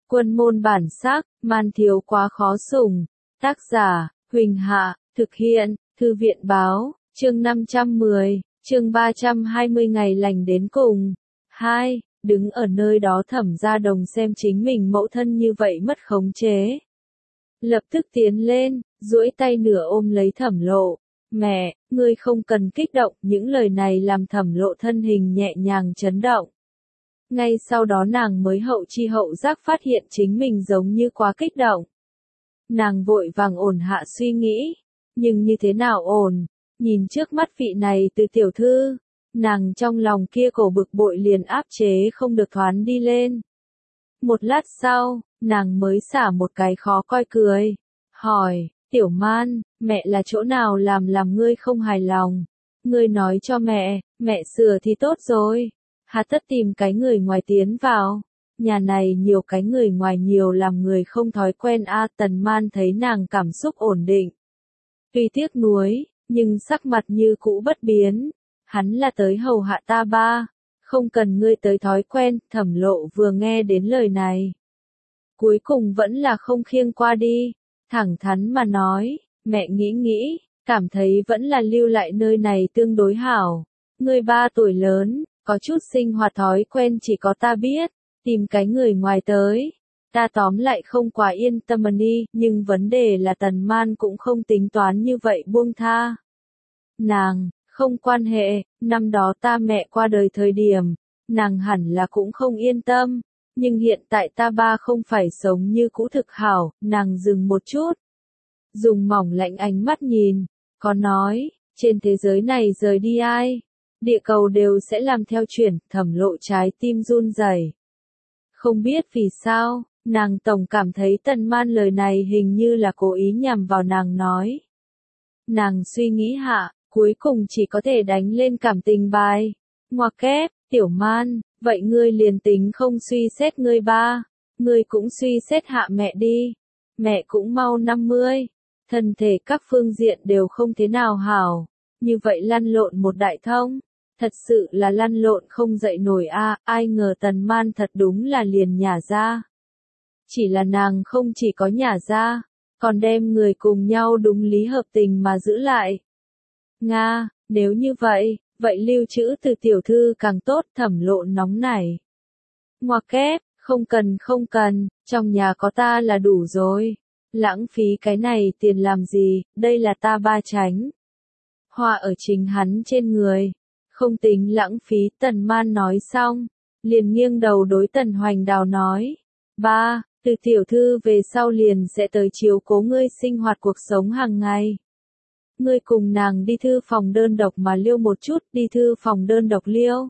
Quân môn bản sắc, man thiếu quá khó sủng. Tác giả, Huỳnh Hạ, thực hiện, Thư viện báo, chương 510, chương 320 ngày lành đến cùng. 2. Đứng ở nơi đó Thẩm Gia Đồng xem chính mình mẫu thân như vậy mất khống chế. Lập tức tiến lên, duỗi tay nửa ôm lấy Thẩm Lộ. Mẹ, ngươi không cần kích động, những lời này làm Thẩm Lộ thân hình nhẹ nhàng chấn động. Ngay sau đó nàng mới hậu chi hậu giác phát hiện chính mình giống như quá kích động. Nàng vội vàng ổn hạ suy nghĩ, nhưng như thế nào ổn, nhìn trước mắt vị này từ tiểu thư, nàng trong lòng kia cổ bực bội liền áp chế không được thoán đi lên. Một lát sau, nàng mới xả một cái khó coi cười, hỏi, Tiểu Man, mẹ là chỗ nào làm ngươi không hài lòng, ngươi nói cho mẹ sửa thì tốt rồi. Hà tất tìm cái người ngoài tiến vào, nhà này nhiều cái người ngoài nhiều làm người không thói quen a. Tần Man thấy nàng cảm xúc ổn định, tuy tiếc nuối, nhưng sắc mặt như cũ bất biến, hắn là tới hầu hạ ta ba, không cần ngươi tới thói quen. Thẩm Lộ vừa nghe đến lời này, cuối cùng vẫn là không khiêng qua đi, thẳng thắn mà nói, mẹ nghĩ, cảm thấy vẫn là lưu lại nơi này tương đối hảo, ngươi 3 tuổi lớn. Có chút sinh hoạt thói quen chỉ có ta biết, tìm cái người ngoài tới, ta tóm lại không quá yên tâm đi, nhưng vấn đề là Tần Man cũng không tính toán như vậy buông tha. Nàng, không quan hệ, năm đó ta mẹ qua đời thời điểm, nàng hẳn là cũng không yên tâm, nhưng hiện tại ta ba không phải sống như cũ thực hảo. Nàng dừng một chút, dùng mỏng lạnh ánh mắt nhìn, có nói, trên thế giới này rời đi ai? Địa cầu đều sẽ làm theo chuyển. Thẩm Lộ trái tim run rẩy. Không biết vì sao, nàng tổng cảm thấy Tần Man lời này hình như là cố ý nhằm vào nàng nói. Nàng suy nghĩ hạ, cuối cùng chỉ có thể đánh lên cảm tình bài. Ngoặc kép, Tiểu Man, vậy ngươi liền tính không suy xét ngươi ba, ngươi cũng suy xét hạ mẹ đi. Mẹ cũng mau 50, thân thể các phương diện đều không thế nào hảo, như vậy lăn lộn một đại thông. Thật sự là lăn lộn không dậy nổi a. Ai ngờ Tần Man thật đúng là liền nhả ra. Chỉ là nàng không chỉ có nhả ra, còn đem người cùng nhau đúng lý hợp tình mà giữ lại. Nga, nếu như vậy lưu trữ từ tiểu thư càng tốt. Thẩm Lộ nóng nảy. Ngoặc kép, không cần, trong nhà có ta là đủ rồi. Lãng phí cái này tiền làm gì, đây là ta ba tránh. Hoa ở chính hắn trên người. Không tính lãng phí. Tần Man nói xong, liền nghiêng đầu đối Tần Hoành Đào nói, ba, từ tiểu thư về sau liền sẽ tới chiếu cố ngươi sinh hoạt cuộc sống hàng ngày. Ngươi cùng nàng đi thư phòng đơn độc mà liêu một chút, đi thư phòng đơn độc liêu.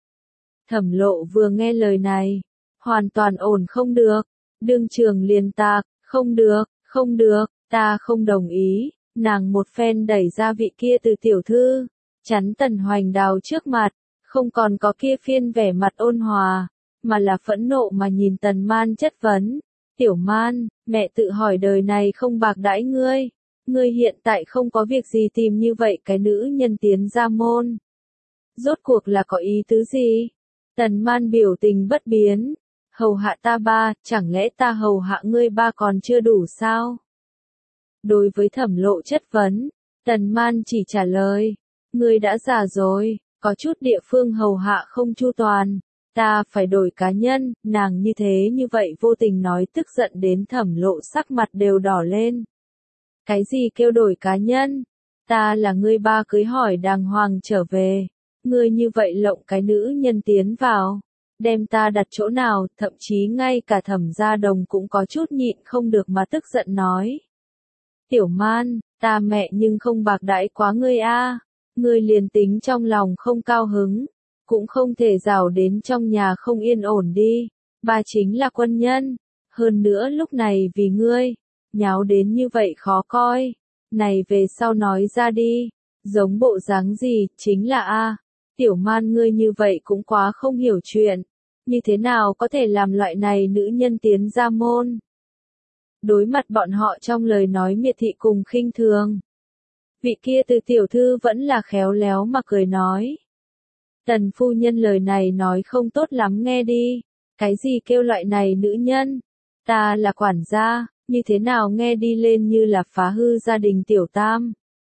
Thẩm Lộ vừa nghe lời này, hoàn toàn ổn không được, đương trường liền tạc, không được, ta không đồng ý. Nàng một phen đẩy ra vị kia từ tiểu thư, chắn Tần Hoành Đào trước mặt, không còn có kia phiên vẻ mặt ôn hòa, mà là phẫn nộ mà nhìn Tần Man chất vấn. Tiểu Man, mẹ tự hỏi đời này không bạc đãi ngươi, ngươi hiện tại không có việc gì tìm như vậy cái nữ nhân tiến ra môn. Rốt cuộc là có ý tứ gì? Tần Man biểu tình bất biến, hầu hạ ta ba, chẳng lẽ ta hầu hạ ngươi ba còn chưa đủ sao? Đối với Thẩm Lộ chất vấn, Tần Man chỉ trả lời, ngươi đã già rồi, có chút địa phương hầu hạ không chu toàn, ta phải đổi cá nhân. Nàng như vậy vô tình nói tức giận đến Thẩm Lộ sắc mặt đều đỏ lên. Cái gì kêu đổi cá nhân? Ta là ngươi ba cưới hỏi đàng hoàng trở về, ngươi như vậy lộng cái nữ nhân tiến vào, đem ta đặt chỗ nào? Thậm chí ngay cả Thẩm Gia Đồng cũng có chút nhịn không được mà tức giận nói. Tiểu Man, ta mẹ nhưng không bạc đãi quá ngươi a. Ngươi liền tính trong lòng không cao hứng, cũng không thể rảo đến trong nhà không yên ổn đi. Ba chính là quân nhân, hơn nữa lúc này vì ngươi, nháo đến như vậy khó coi. Này về sau nói ra đi, giống bộ dáng gì, chính là a. Tiểu Man ngươi như vậy cũng quá không hiểu chuyện, như thế nào có thể làm loại này nữ nhân tiến ra môn. Đối mặt bọn họ trong lời nói miệt thị cùng khinh thường, vị kia từ tiểu thư vẫn là khéo léo mà cười nói. Tần phu nhân lời này nói không tốt lắm nghe đi, cái gì kêu loại này nữ nhân, Ta là quản gia, như thế nào nghe đi lên như là phá hư gia đình tiểu tam.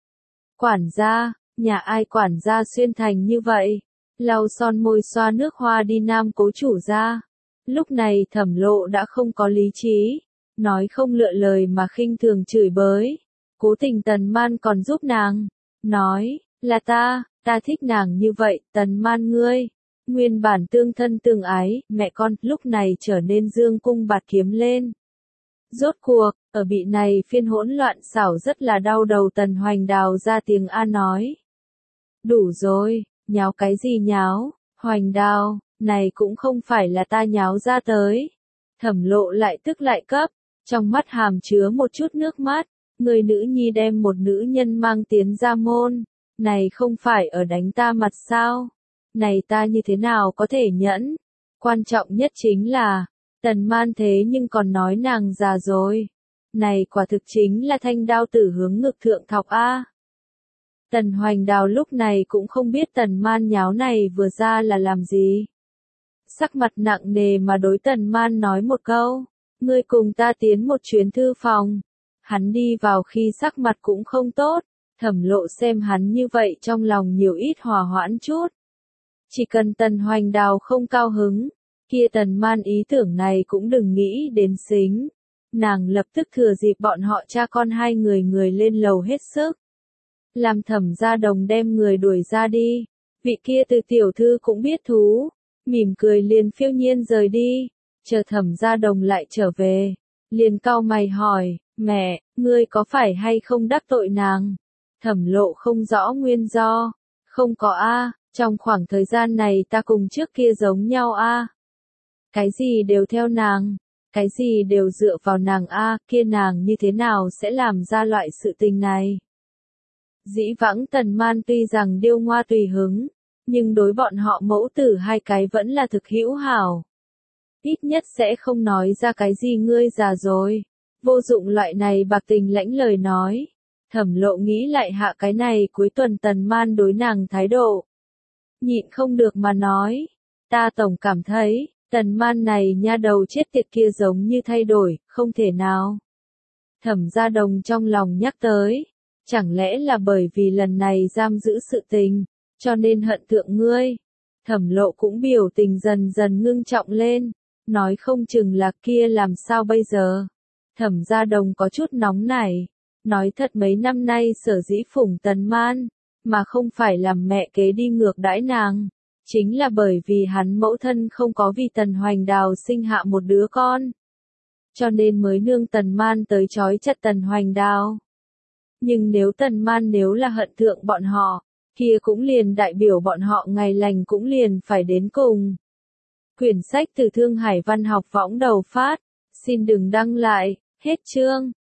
Quản gia, nhà ai quản gia xuyên thành như vậy? Lau son môi xoa nước hoa đi nam cố chủ ra. Lúc này Thẩm Lộ đã không có lý trí, nói không lựa lời mà khinh thường chửi bới. Cố tình Tần Man còn giúp nàng, nói, là ta thích nàng như vậy, Tần Man ngươi. Nguyên bản tương thân tương ái, mẹ con, lúc này trở nên dương cung bạt kiếm lên. Rốt cuộc, ở bị này phiên hỗn loạn xảo rất là đau đầu. Tần Hoành Đào ra tiếng a nói. Đủ rồi, nháo cái gì nháo, Hoành Đào, này cũng không phải là ta nháo ra tới. Thẩm Lộ lại tức lại cấp, trong mắt hàm chứa một chút nước mắt, người nữ nhi đem một nữ nhân mang tiến ra môn, này không phải ở đánh ta mặt sao? Này ta như thế nào có thể nhẫn? Quan trọng nhất chính là, Tần Man thế nhưng còn nói nàng già rồi. Này quả thực chính là thanh đao tử hướng ngực thượng thọc a. Tần Hoành Đào lúc này cũng không biết Tần Man nháo này vừa ra là làm gì. Sắc mặt nặng nề mà đối Tần Man nói một câu, ngươi cùng ta tiến một chuyến thư phòng. Hắn đi vào khi sắc mặt cũng không tốt, Thẩm Lộ xem hắn như vậy trong lòng nhiều ít hòa hoãn chút. Chỉ cần Tần Hoành Đào không cao hứng, kia Tần Man ý tưởng này cũng đừng nghĩ đến xính. Nàng lập tức thừa dịp bọn họ cha con hai người lên lầu hết sức. Làm Thẩm Gia Đồng đem người đuổi ra đi. Vị kia từ tiểu thư cũng biết thú, mỉm cười liền phiêu nhiên rời đi. Chờ Thẩm Gia Đồng lại trở về, liền cau mày hỏi, mẹ, ngươi có phải hay không đắc tội nàng? Thẩm Lộ không rõ nguyên do. Không có a, trong khoảng thời gian này ta cùng trước kia giống nhau a. Cái gì đều theo nàng, cái gì đều dựa vào nàng a, kia nàng như thế nào sẽ làm ra loại sự tình này? Dĩ vãng Tần Man tuy rằng điêu ngoa tùy hứng, nhưng đối bọn họ mẫu tử hai cái vẫn là thực hữu hảo. Ít nhất sẽ không nói ra cái gì ngươi già rồi, vô dụng loại này bạc tình lãnh lời nói. Thẩm Lộ nghĩ lại hạ cái này cuối tuần Tần Man đối nàng thái độ. Nhịn không được mà nói, ta tổng cảm thấy, Tần Man này nha đầu chết tiệt kia giống như thay đổi, không thể nào. Thẩm Gia Đồng trong lòng nhắc tới, chẳng lẽ là bởi vì lần này giam giữ sự tình, cho nên hận thượng ngươi. Thẩm Lộ cũng biểu tình dần dần ngưng trọng lên, nói không chừng là kia làm sao bây giờ. Thẩm Gia Đồng có chút nóng nảy, nói thật mấy năm nay sở dĩ phủng Tần Man, mà không phải làm mẹ kế đi ngược đãi nàng, chính là bởi vì hắn mẫu thân không có vì Tần Hoành Đào sinh hạ một đứa con. Cho nên mới nương Tần Man tới trói chặt Tần Hoành Đào. Nhưng nếu Tần Man nếu là hận thượng bọn họ, kia cũng liền đại biểu bọn họ ngày lành cũng liền phải đến cùng. Quyển sách từ Thương Hải Văn học võng đầu phát, xin đừng đăng lại, hết chương.